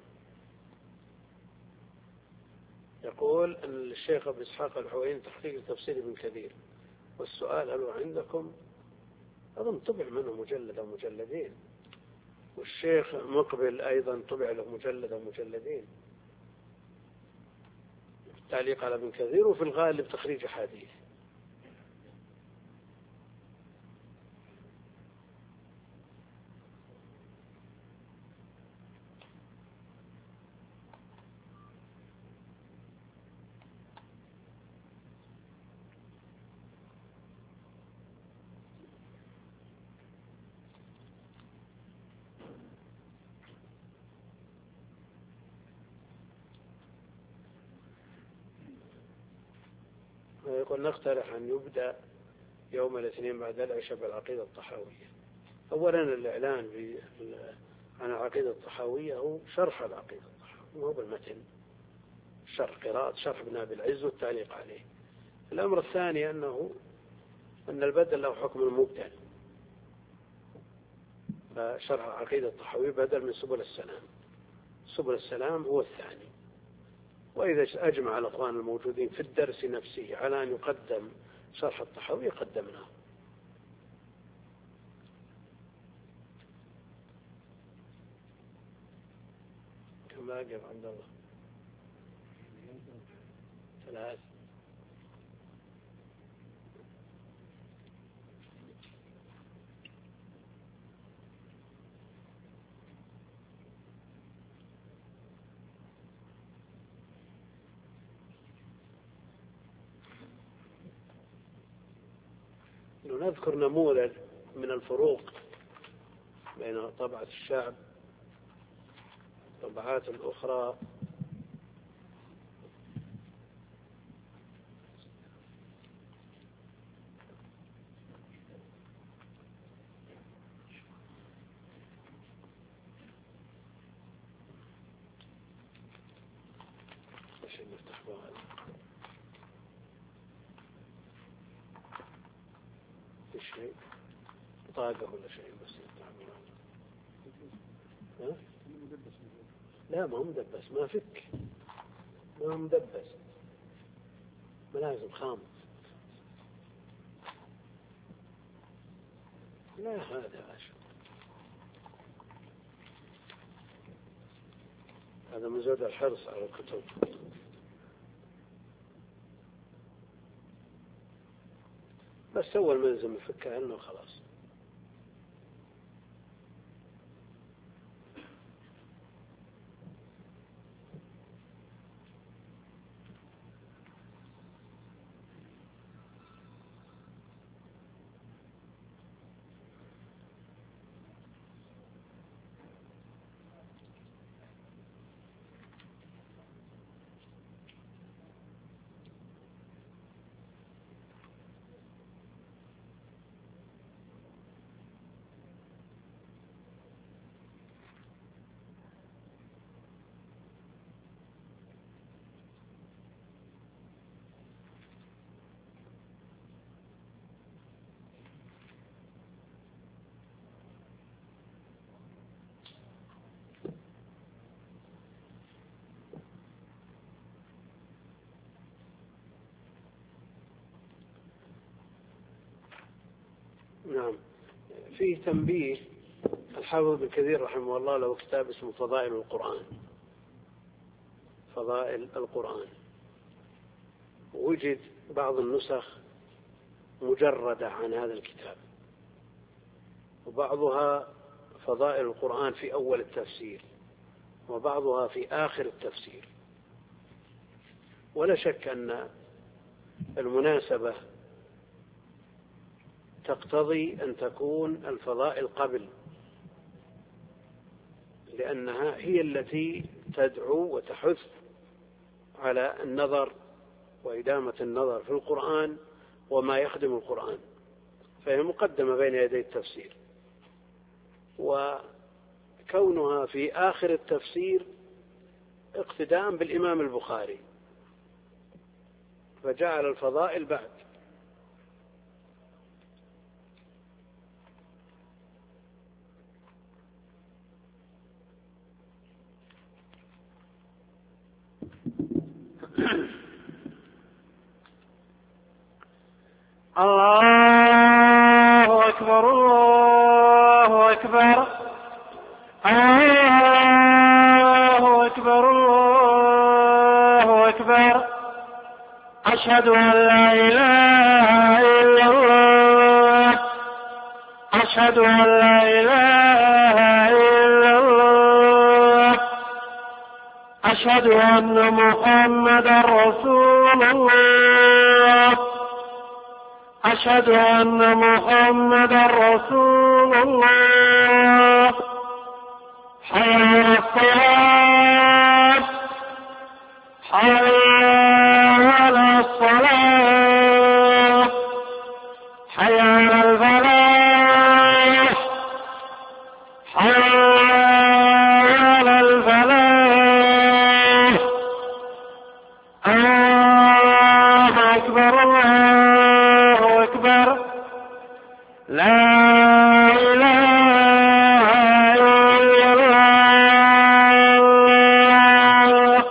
[SPEAKER 1] يقول الشيخ أبو إسحاق الحويني تحقيق تفسير ابن كثير، والسؤال هل عندكم؟ أظن طبع منه مجلد أو مجلدين، والشيخ مقبل أيضا طبع له مجلد أو مجلدين تعليق على ابن كثير، وفي الغالب تخريج حديث. يقول نقترح أن يبدأ يوم الاثنين بعد العشاء بالعقيدة الطحاوية. أولا الإعلان عن العقيدة الطحاوية هو شرح العقيدة الطحاوية، مو بالمتن، شرح قراءة شرح ابن أبي العز والتعليق عليه. الأمر الثاني أنه أن البدل له حكم المبدل، فشرح العقيدة الطحاوية بدل من سبل السلام. سبل السلام هو الثاني. وإذا أجمع الأخوان الموجودين في الدرس نفسه على أن يقدم شرح الطحاوية قدمناه. كم باقي عبد الله؟ ثلاث. نذكر نموذج من الفروق بين طبعة الشعب والطبعات الأخرى. نفتح بها شيء طاقة ولا شيء بس يتعامل. ها؟ لا ما هو مدبس، ما فك، ما هو مدبس، ملازم خام. لا هذا عشان هذا من زود الحرص على الكتب. بس أول ما يلزم يفكها لنا وخلاص. نعم. فيه تنبيه. الحافظ ابن كثير رحمه الله له كتاب اسمه فضائل القرآن. فضائل القرآن وجد بعض النسخ مجردة عن هذا الكتاب، وبعضها فضائل القرآن في أول التفسير وبعضها في آخر التفسير. ولا شك أن المناسبة تقتضي أن تكون الفضائل قبل، لأنها هي التي تدعو وتحث على النظر وإدامة النظر في القرآن وما يخدم القرآن، فهي مقدمة بين يدي التفسير. وكونها في آخر التفسير اقتداء بالإمام البخاري فجعل الفضائل بعد.
[SPEAKER 2] الله أكبر الله أكبر الله أكبر الله أكبر. أشهد أن لا إله إلا الله أشهد أن لا إله إلا الله أشهد أن محمدا رسول الله أشهد أن محمدا رسول الله. حي على الصلاة حي على الصلاة حي على الفلاح حي على الفلاح. الله أكبر الله أكبر. لا إله إلا الله.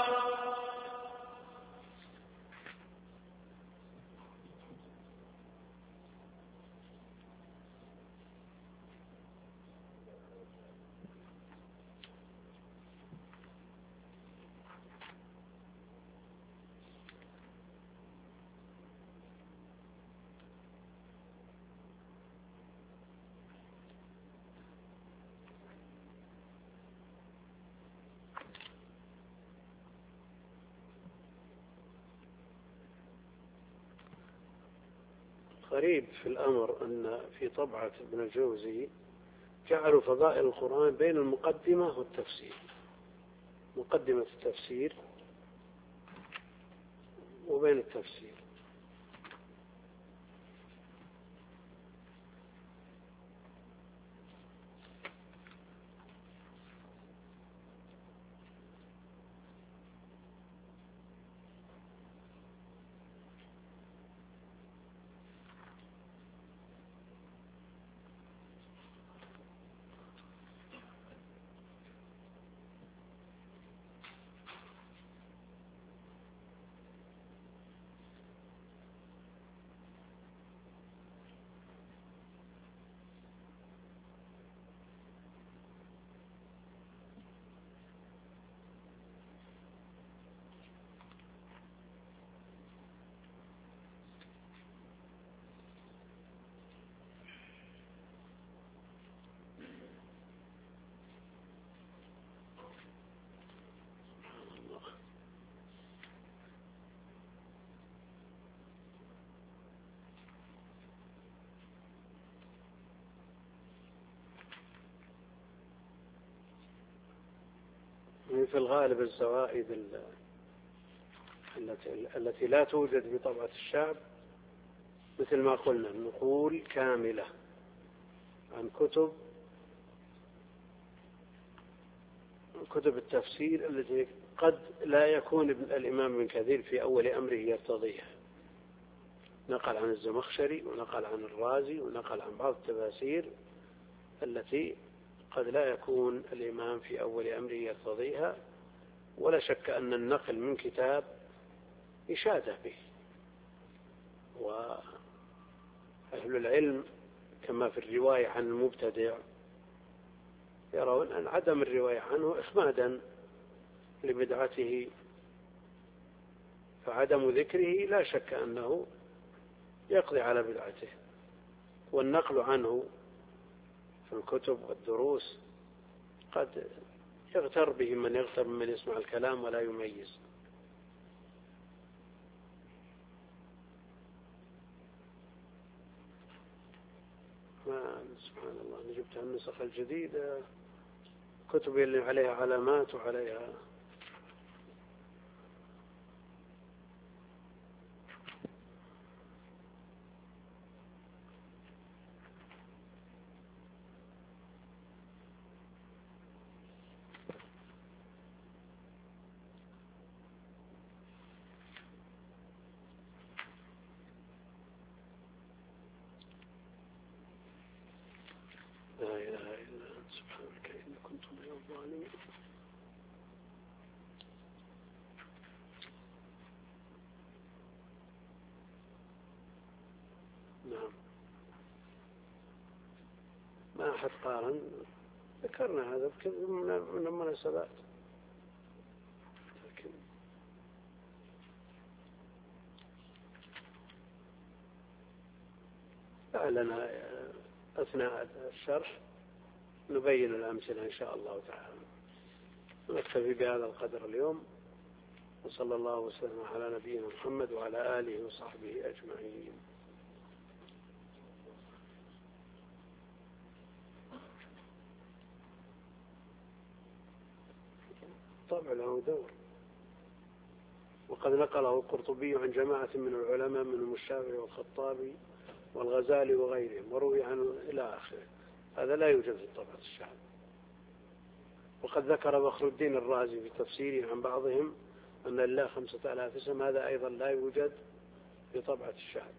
[SPEAKER 1] غريب في الأمر أن في طبعة ابن الجوزي جعلوا فضائل القرآن بين المقدمة والتفسير، مقدمة التفسير وبين التفسير. في الغالب الزوائد التي التي لا توجد بطبعة الشعب مثل ما قلنا النقول كاملة عن كتب كتب التفسير التي قد لا يكون الإمام ابن كثير في أول أمره يرتضيها. نقل عن الزمخشري ونقل عن الرازي ونقل عن بعض التفاسير التي قد لا يكون الإمام في أول أمره يرتضيها. ولا شك أن النقل من كتاب إشادة به، وأهل العلم كما في الرواية عن المبتدع، يرون أن عدم الرواية عنه إخمادا لبدعته، فعدم ذكره لا شك أنه يقضي على بدعته، والنقل عنه في الكتب والدروس قد يغتر به من يغتر من يسمع الكلام ولا يميز. ما سبحان الله، نجبت النسخ الجديدة كتب اللي عليها علامات وعليها لا إله إلا أنت سبحانك إني كنت من الظالمين. نعم، ما أحد قارن، ذكرنا هذا بكثير من المناسبات، لكن لعلنا أثناء الشرح نبين الأمثلة إن شاء الله تعالى. نكتفي بهذا القدر اليوم، وصلى الله وسلم على نبينا محمد وعلى آله وصحبه أجمعين. طبعا له دور، وقد نقله القرطبي عن جماعة من العلماء منهم الشافعي والخطابي والغزالي وغيرهم، وروي عنه إلى آخره. هذا لا يوجد في طبعة الشعب. وقد ذكر بخر الدين الرازي في تفسيره عن بعضهم أن لله خمسة آلاف اسم، هذا أيضا لا يوجد في طبعة الشعب.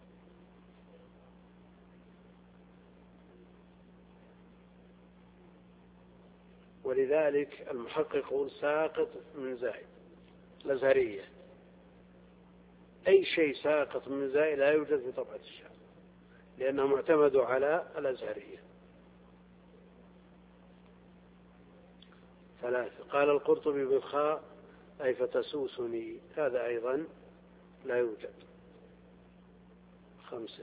[SPEAKER 1] ولذلك المحقق يقول ساقط من زائد الأزهرية، أي شيء ساقط من زائد لا يوجد في طبعة الشعب، لأنهم اعتمدوا على الأزهرية. ثلاثة، قال القرطبي بالخاء أي فتسوسني، هذا أيضا لا يوجد. خمسة،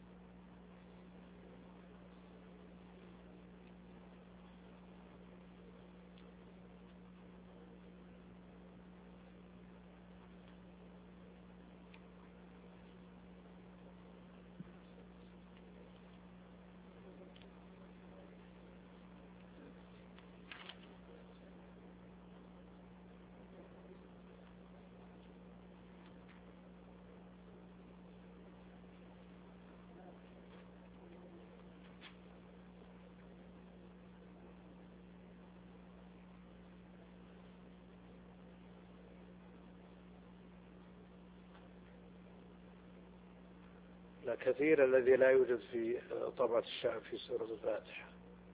[SPEAKER 1] لا كثير الذي لا يوجد في طبعة الشعب في سورة الفاتحة.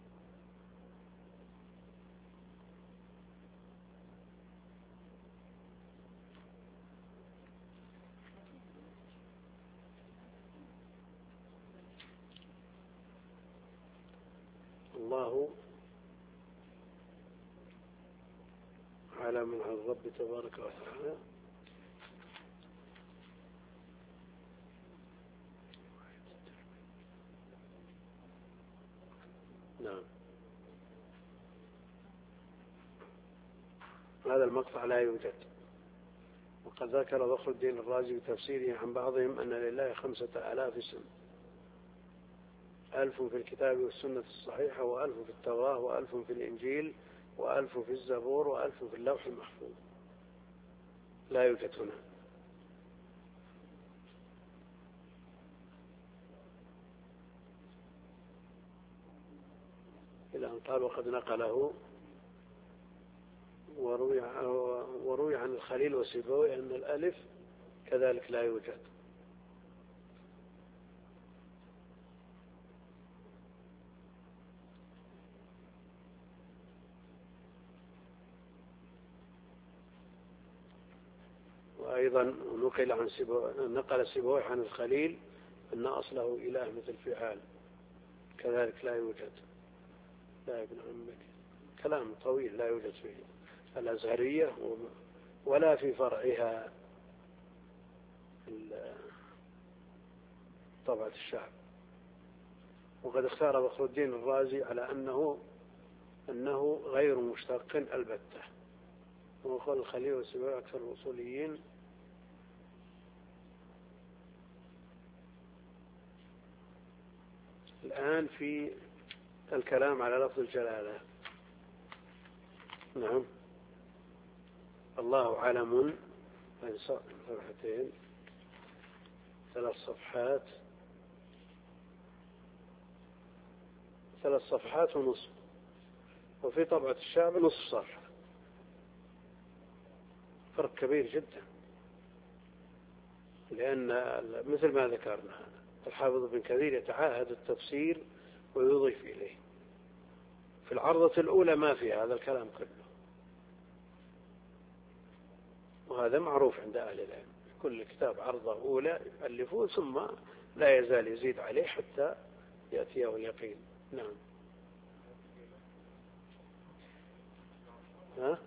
[SPEAKER 1] الله أعلم عن الرب تبارك وتعالى. نعم، هذا المقطع لا يوجد. وقد ذكر بخر الدين الرازي بتفسيره عن بعضهم أن لله خمسة آلاف اسم، ألف في الكتاب والسنة الصحيحة، وألف في التوراة، وألف في الإنجيل، وألف في الزبور، وألف في اللوح المحفوظ. لا يوجد هنا. إلى أن قال وقد نقله وروي, وروي عن الخليل والسيبوي أن الألف كذلك لا يوجد. وأيضا نقل عن سيبوي، نقل السيبوي عن الخليل أن أصله إله مثل فعال، كذلك لا يوجد، لا ابن عمك، كلام طويل لا يوجد في الأزهرية ولا في فرعها طبعة الشعب. وقد اختار بخر الدين الرازي على أنه أنه غير مشتق البتة، وقال الخليل والسباع أكثر الأصوليين الآن في الكلام على لفظ الجلالة. نعم. الله علم، صفحتين ثلاث صفحات ثلاث صفحات ونصف، وفي طبعة الشعب نصف صفحة، فرق كبير جدا. لأن مثل ما ذكرنا الحافظ ابن كثير يتعاهد التفسير ويضيف إليه. في العرضة الأولى ما في هذا الكلام كله، وهذا معروف عند أهل العلم. كل كتاب عرضة أولى يؤلفوه ثم لا يزال يزيد عليه حتى يأتيه اليقين. نعم. ها؟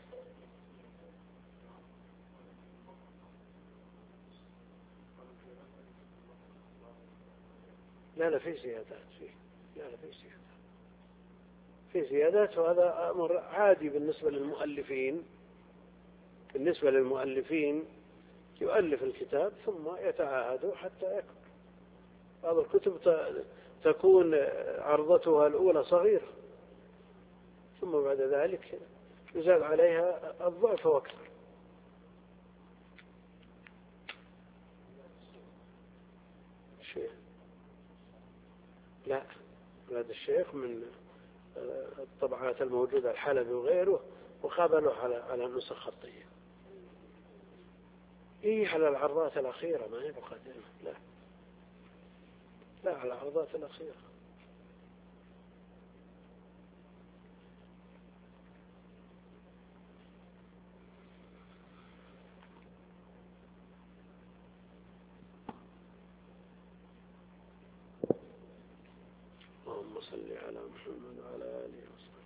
[SPEAKER 1] لا لا في زيادات فيه، لا لا في زيادات في زيادات وهذا أمر عادي بالنسبة للمؤلفين. بالنسبة للمؤلفين يؤلف الكتاب ثم يتعاهد حتى يكبر. بعض الكتب تكون عرضتها الأولى صغيرة ثم بعد ذلك يزاد عليها الضعف وأكثر. الشيخ لا، هذا الشيخ من الطبعات الموجودة الحلبي وغيره، وقابلوا على على نسخ خطية. إيه على العرضات الأخيرة ما هي مقدمة، لا لا على العرضات الأخيرة. اللهم صل على محمد وعلى آله وصحبه.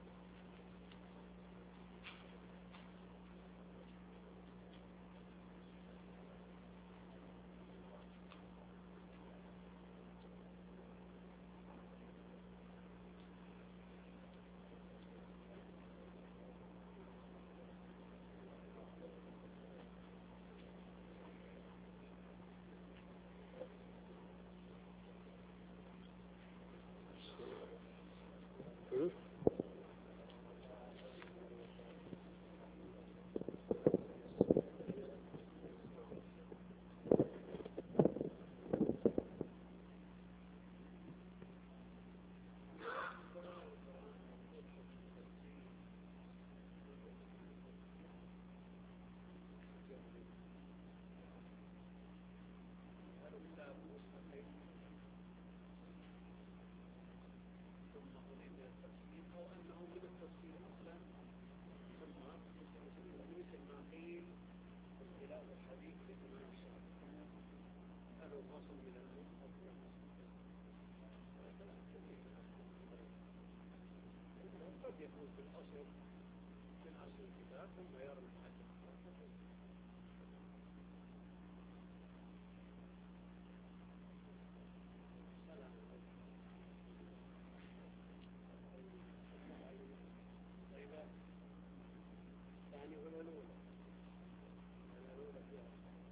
[SPEAKER 1] يكون في الأصل من أصل الكتاب ثم يرى الحديث. طيب ثاني هنا الأولى الأولى فيها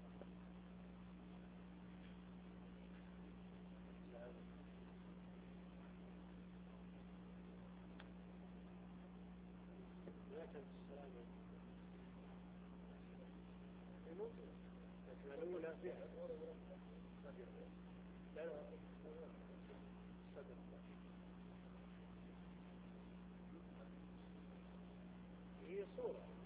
[SPEAKER 1] الأولى فيها لا لا هي صورة